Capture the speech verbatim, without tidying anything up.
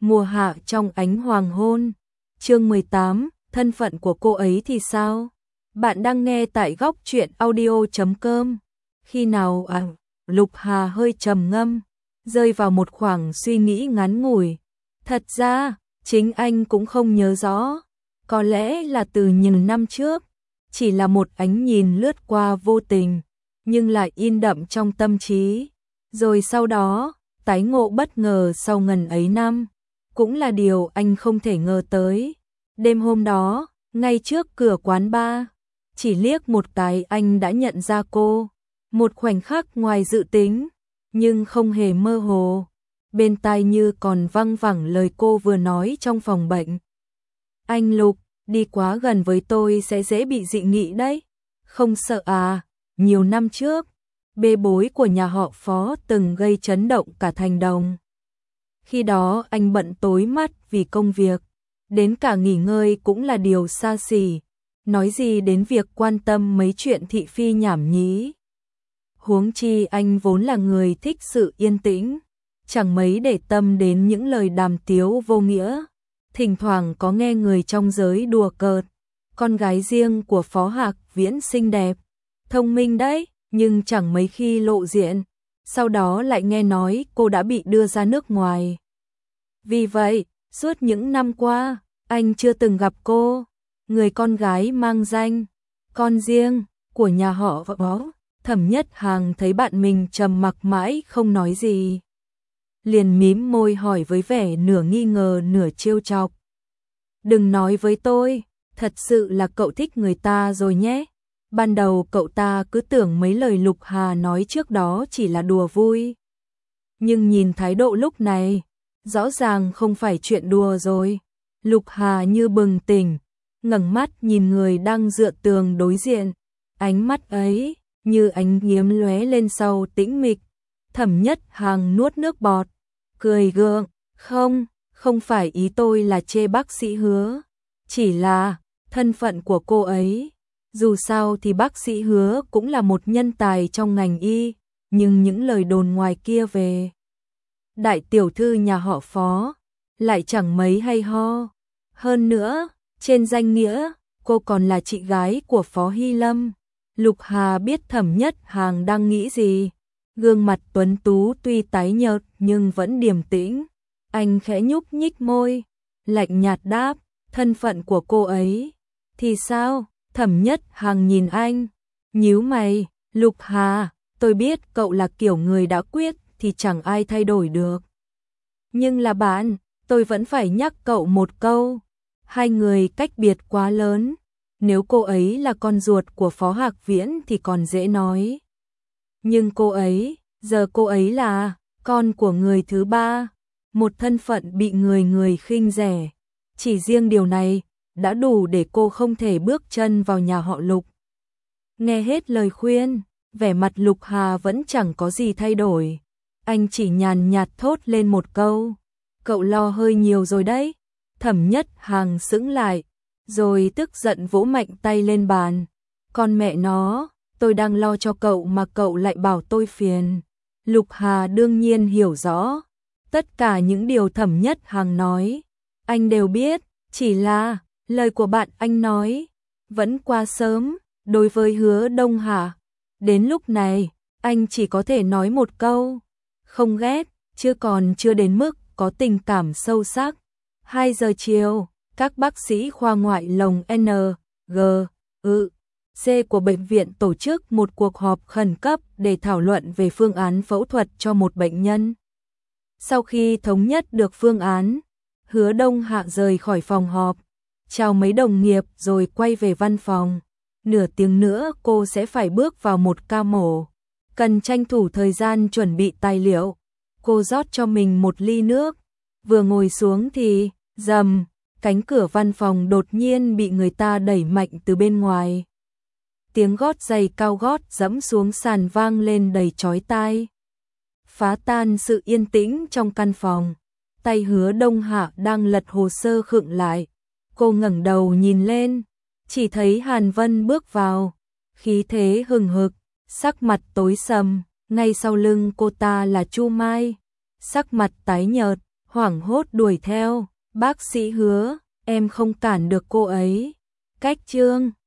Mùa hạ trong ánh hoàng hôn. Chương mười tám, thân phận của cô ấy thì sao? Bạn đang nghe tại góc truyện audio chấm com. Khi nào à, Lục Hà hơi trầm ngâm, rơi vào một khoảng suy nghĩ ngắn ngủi. Thật ra, chính anh cũng không nhớ rõ, có lẽ là từ nhiều năm trước, chỉ là một ánh nhìn lướt qua vô tình, nhưng lại in đậm trong tâm trí. Rồi sau đó, tái ngộ bất ngờ sau ngần ấy năm, cũng là điều anh không thể ngờ tới. Đêm hôm đó, ngay trước cửa quán bar, chỉ liếc một cái anh đã nhận ra cô. Một khoảnh khắc ngoài dự tính, nhưng không hề mơ hồ. Bên tai như còn văng vẳng lời cô vừa nói trong phòng bệnh. Anh Lục, đi quá gần với tôi sẽ dễ bị dị nghị đấy. Không sợ à? Nhiều năm trước, bê bối của nhà họ Phó từng gây chấn động cả thành đồng. Khi đó anh bận tối mắt vì công việc, đến cả nghỉ ngơi cũng là điều xa xỉ. Nói gì đến việc quan tâm mấy chuyện thị phi nhảm nhí. Huống chi anh vốn là người thích sự yên tĩnh, chẳng mấy để tâm đến những lời đàm tiếu vô nghĩa. Thỉnh thoảng có nghe người trong giới đùa cợt, con gái riêng của Phó Hạc Viễn xinh đẹp, thông minh đấy, nhưng chẳng mấy khi lộ diện. Sau đó lại nghe nói cô đã bị đưa ra nước ngoài. Vì vậy, suốt những năm qua, anh chưa từng gặp cô, người con gái mang danh con riêng của nhà họ Phó. Thẩm Nhất Hàng thấy bạn mình trầm mặc mãi không nói gì, liền mím môi hỏi với vẻ nửa nghi ngờ nửa trêu chọc. Đừng nói với tôi, thật sự là cậu thích người ta rồi nhé. Ban đầu cậu ta cứ tưởng mấy lời Lục Hà nói trước đó chỉ là đùa vui. Nhưng nhìn thái độ lúc này, rõ ràng không phải chuyện đùa rồi. Lục Hà như bừng tỉnh, ngẩng mắt nhìn người đang dựa tường đối diện. Ánh mắt ấy như ánh kiếm lóe lên sau tĩnh mịch. Thẩm Nhất Hàng nuốt nước bọt, cười gượng, không, không phải ý tôi là chê bác sĩ Hứa, chỉ là thân phận của cô ấy. Dù sao thì bác sĩ Hứa cũng là một nhân tài trong ngành y, nhưng những lời đồn ngoài kia về đại tiểu thư nhà họ Phó lại chẳng mấy hay ho. Hơn nữa, trên danh nghĩa, cô còn là chị gái của Phó Hy Lâm. Lục Hà biết Thẩm Nhất Hàng đang nghĩ gì. Gương mặt tuấn tú tuy tái nhợt nhưng vẫn điềm tĩnh. Anh khẽ nhúc nhích môi, lạnh nhạt đáp, thân phận của cô ấy thì sao? Thẩm Nhất Hàng nhìn anh, nhíu mày. Lục Hà, tôi biết cậu là kiểu người đã quyết thì chẳng ai thay đổi được. Nhưng là bạn, tôi vẫn phải nhắc cậu một câu. Hai người cách biệt quá lớn. Nếu cô ấy là con ruột của Phó Hạc Viễn thì còn dễ nói. Nhưng cô ấy, giờ cô ấy là con của người thứ ba, một thân phận bị người người khinh rẻ. Chỉ riêng điều này đã đủ để cô không thể bước chân vào nhà họ Lục. Nghe hết lời khuyên, vẻ mặt Lục Hà vẫn chẳng có gì thay đổi. Anh chỉ nhàn nhạt thốt lên một câu, cậu lo hơi nhiều rồi đấy. Thẩm Nhất Hàng sững lại, rồi tức giận vỗ mạnh tay lên bàn. Con mẹ nó, tôi đang lo cho cậu mà cậu lại bảo tôi phiền. Lục Hà đương nhiên hiểu rõ. Tất cả những điều Thẩm Nhất Hàng nói, anh đều biết, chỉ là lời của bạn anh nói vẫn quá sớm. Đối với Hứa Đông Hà, đến lúc này, anh chỉ có thể nói một câu, không ghét, chưa còn chưa đến mức có tình cảm sâu sắc. Hai giờ chiều, các bác sĩ khoa ngoại lồng N, G, ư, C của bệnh viện tổ chức một cuộc họp khẩn cấp để thảo luận về phương án phẫu thuật cho một bệnh nhân. Sau khi thống nhất được phương án, Hứa Đông Hạ rời khỏi phòng họp, chào mấy đồng nghiệp rồi quay về văn phòng. Nửa tiếng nữa cô sẽ phải bước vào một ca mổ, cần tranh thủ thời gian chuẩn bị tài liệu. Cô rót cho mình một ly nước, vừa ngồi xuống thì rầm, cánh cửa văn phòng đột nhiên bị người ta đẩy mạnh từ bên ngoài. Tiếng gót giày cao gót dẫm xuống sàn vang lên đầy chói tai, phá tan sự yên tĩnh trong căn phòng. Tay Hứa Đông Hạ đang lật hồ sơ khựng lại. Cô ngẩng đầu nhìn lên, chỉ thấy Hàn Vân bước vào, khí thế hừng hực, sắc mặt tối sầm. Ngay sau lưng cô ta là Chu Mai, sắc mặt tái nhợt, hoảng hốt đuổi theo, bác sĩ hứa, em không cản được cô ấy. Cách chương